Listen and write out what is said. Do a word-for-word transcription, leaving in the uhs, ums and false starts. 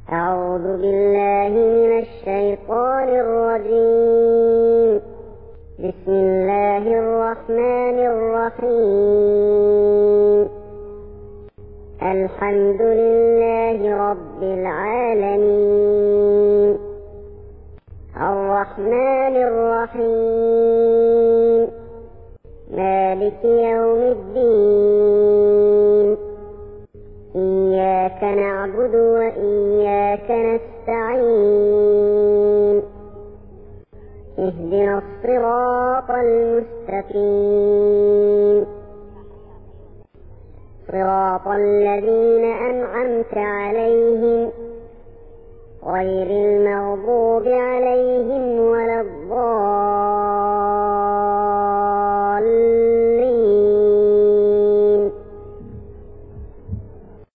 أعوذ بالله من الشيطان الرجيم. بسم الله الرحمن الرحيم. الحمد لله رب العالمين، الرحمن الرحيم، مالك يوم الدين. إياك نعبد وإياك نستعين. اهدنا الصراط المستقيم، صراط الذين أنعمت عليهم غير المغضوب عليهم